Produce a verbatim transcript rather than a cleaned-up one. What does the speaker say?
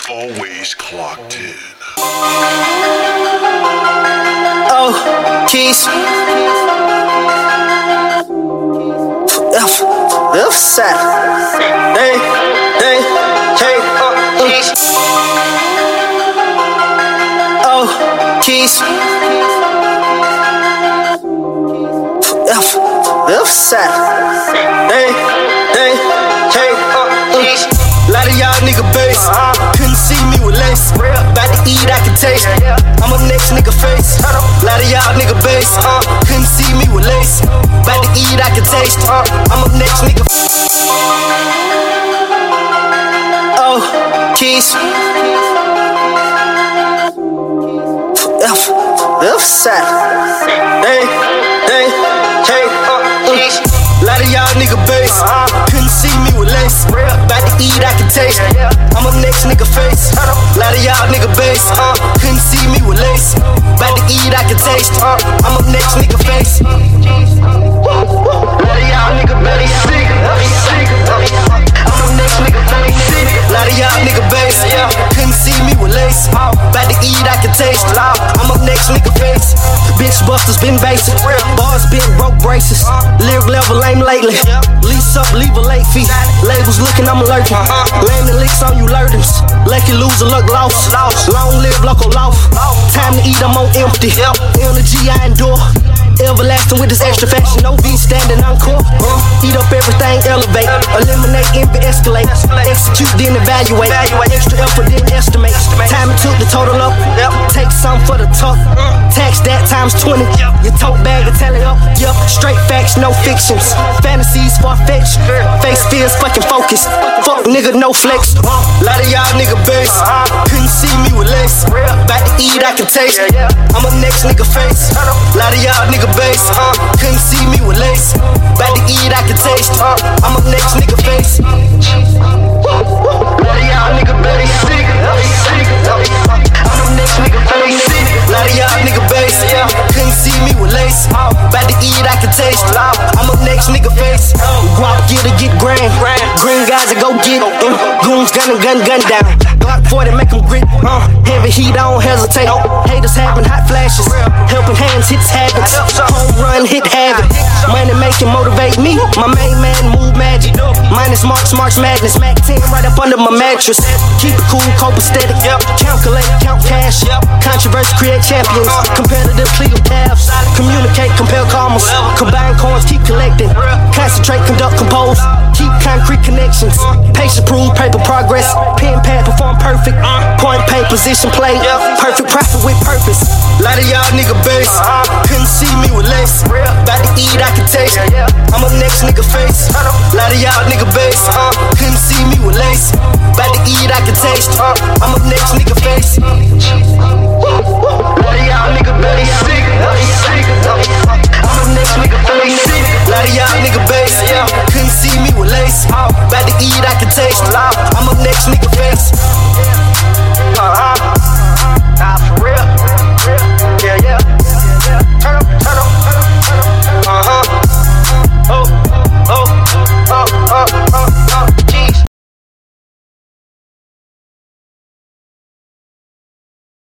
Always clocked in. Oh, keys. F, F side. Hey, hey, hey. Uh, keys. Oh, keys. F, F side. Hey, hey, hey. Uh, keys. Lot of y'all nigga base. Couldn't see me with lace. About to eat, I can taste. I'm up next nigga face. Lot of y'all nigga base. Couldn't see me with lace. About to eat, I can taste. I'm up next nigga. Oh, keys. F, F side. Hey, hey, hey. Keys. Lot of y'all nigga base. Couldn't see me with lace. About to eat, I can taste. I'm up next nigga face. Lot of y'all nigga base. Couldn't see me with lace. About to eat, I can taste. I'm up next nigga face. Lot of y'all nigga base. I'm up next nigga face. Lot of y'all nigga base. Couldn't see me with lace. About to eat, I can taste. I'm up next nigga face. Bitch busters been basic. Bars been broke braces. Lyric level lame lately. Lease up, leave a late fee. Labels looking, I'm allergic. Landing licks on you lurters. Lucky loser, luck lost. Long live local loft. Time to eat, I'm on empty. Energy I endure. Everlasting with this extra fashion. No V standing encore. Eat up everything, elevate. Eliminate, envy, escalate. Execute, then evaluate. Extra effort, then estimate. Time it took the total up. Take some for the talk. Tax that times twenty. Your tote bag will tally up. Yup, straight facts, no fictions. Fantasies far-fetched. Face fears fucking focused. Fuck nigga, no flex. Lot of y'all nigga base. Couldn't see me with lace. About to eat, I can taste. I'm up next nigga face. Lot of y'all nigga base. Couldn't see me with lace. About to eat, I can taste. I'm up next nigga face. Lot of y'all nigga base. I'm up next nigga face. Lot of y'all nigga base. Couldn't see me with lace. About to eat, I can taste. I'm up next nigga face. Guap get it, get grand. Green guys that go get it. Goons gunning, gun, gun down. Glock forty, make them grit. Uh, heavy heat, I don't hesitate. Haters having hot flashes. Helping hands, hits habits. Home run, hit habit. Money making motivate me. My main man move magic. Minus marks, marks madness. Mac ten right up under my mattress. Keep it cool, copacetic. Calculate, count cash. Controversy, create champions. Competitive, clear calves. Communicate, compel commas. Combine coins, keep collecting. Concentrate, conduct, compose. Keep concrete connections. Patience, prove, paper progress. Pen, pad, perform perfect. Point, pay, position, play. Perfect profit with purpose. Lot of y'all nigga base. Couldn't see me with lace. About to eat, I can taste. I'm up next nigga face. Lot of y'all nigga base. Couldn't see me with lace. About to eat, I can taste. I'm up next nigga face. Lot of y'all nigga base. I'm up next nigga face. Lot of y'all nigga base. Couldn't see me with lace. About to eat, I can taste. I'm up next nigga face.